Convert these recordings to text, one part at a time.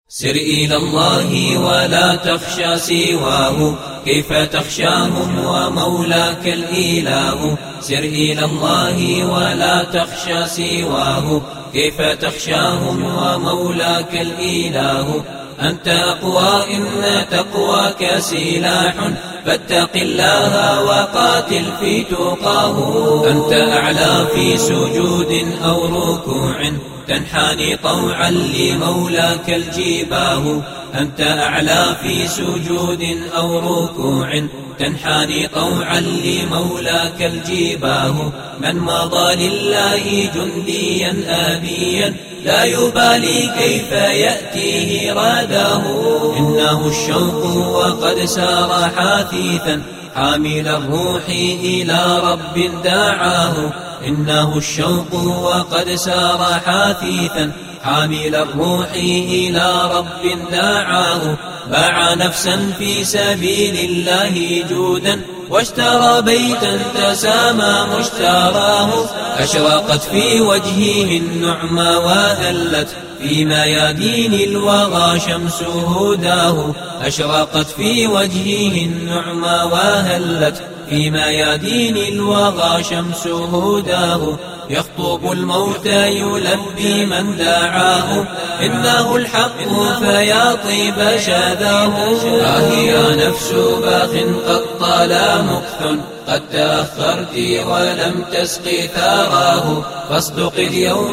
سر إلى الله ولا تخشى سواه، كيف تخشاهم ومولاك الإله. سر إلى الله ولا تخشى سواه، كيف تخشاهم ومولاك الإله. أنت أقوى إن تقواك سلاح، فاتق الله وقاتل في تقاه. أنت أعلى في سجود أو ركوع، تنحني طوعا لمولاك الجباه. أنت أعلى في سجود أو ركوع، تنحني طوعا لمولاك الجباه. من مضى لله جنديا آبيا، لا يبالي كيف يأتيه راداه. إنه الشوق وقد سار حثيثا، حامل الروح إلى رب دعاه. إنه الشوق وقد سار حثيثا، حامل الروح إلى رب دعاه. باع نفسا في سبيل الله جودا، واشترى بيتا تسامى مشتراه. أشرقت في وجهه النعمى وهلت، في ميادين الوغى شمس هداه. أشرقت في وجهه النعمى وهلت، في ميادين الوغى شمس هداه. يخطب الموت يلبي من دعاه، إنه الحق فيا طيب شذاه. يا نفس باخ قد طال مكث، قد تأخرت ولم تسقي ثراه. فاصدق اليوم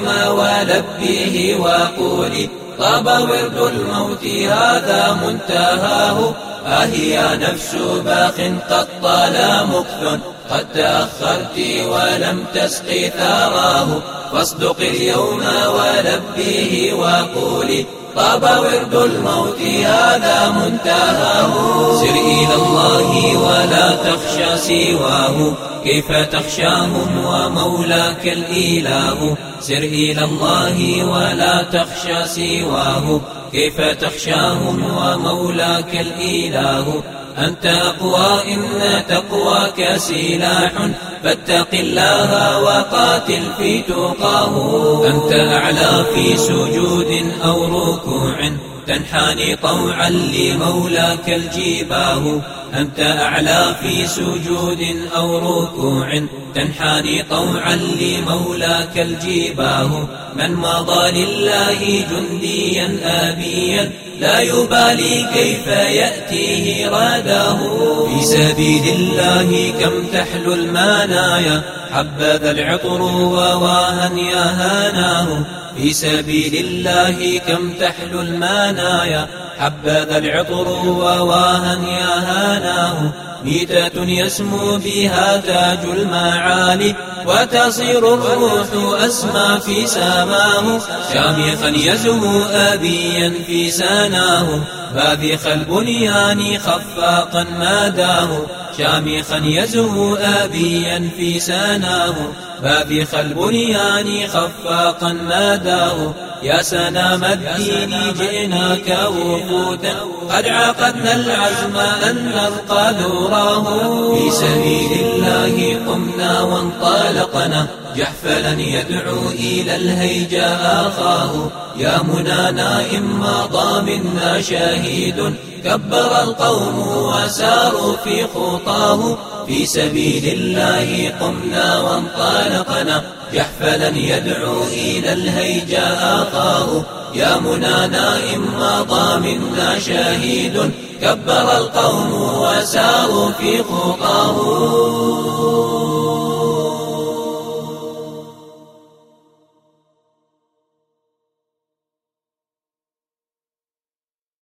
ولبيه وقولي، طاب ورد الموت هذا منتهاه. يا نفس باخ قد طال مكث، قد تأخرت ولم تسقي ثراه. فاصدق اليوم ولبيه وقولي، طاب ورد الموت هذا منتهاه. سر إلى الله ولا تخشى سواه، كيف تخشاهم ومولاك الإله. سر إلى الله ولا تخشى سواه، كيف تخشاهم ومولاك الإله. أنت أقوى إن تقواك سلاح، فاتق الله وقاتل في تقاه. أنت أعلى في سجود أو ركوع، تنحني طوعا لمولاك الجباه. أنت أعلى في سجود أو ركوع، تنحني طوعا لمولاك الجباه. من مضى لله جنديا آبيا، لا يبالي كيف يأتيه راداه. في سبيل الله كم تحلو المنايا، حبذا العطر وواها يا هاناه. في سبيل الله كم تحلو المنايا، حبذا العطر وواها يا هاناه. ميتة يسمو بها تاج المعالي، وتصير الروح أسمى في سماه. شامخا يزهو آبيا في سناه، باذخ البنيان خفاقا ماداه. شامخا يزهو آبيا في سناه، باذخ البنيان خفاقا ماداه. يا سنام الدين جئناك وفودا، قد عقدنا العزم أن نلقى نوراه. في سبيل الله قمنا وانطلقنا، جحفلا يدعو إلى الهيجاء أخاه. يا منانا إن مضى منا شهيد، كبر القوم وساروا في خطاه. في سبيل الله قمنا وانطلقنا، جحفلا يدعو إلى الهيجاء أخاه. يا منانا إن مضى منا شهيد، كبر القوم وساروا في خطاه.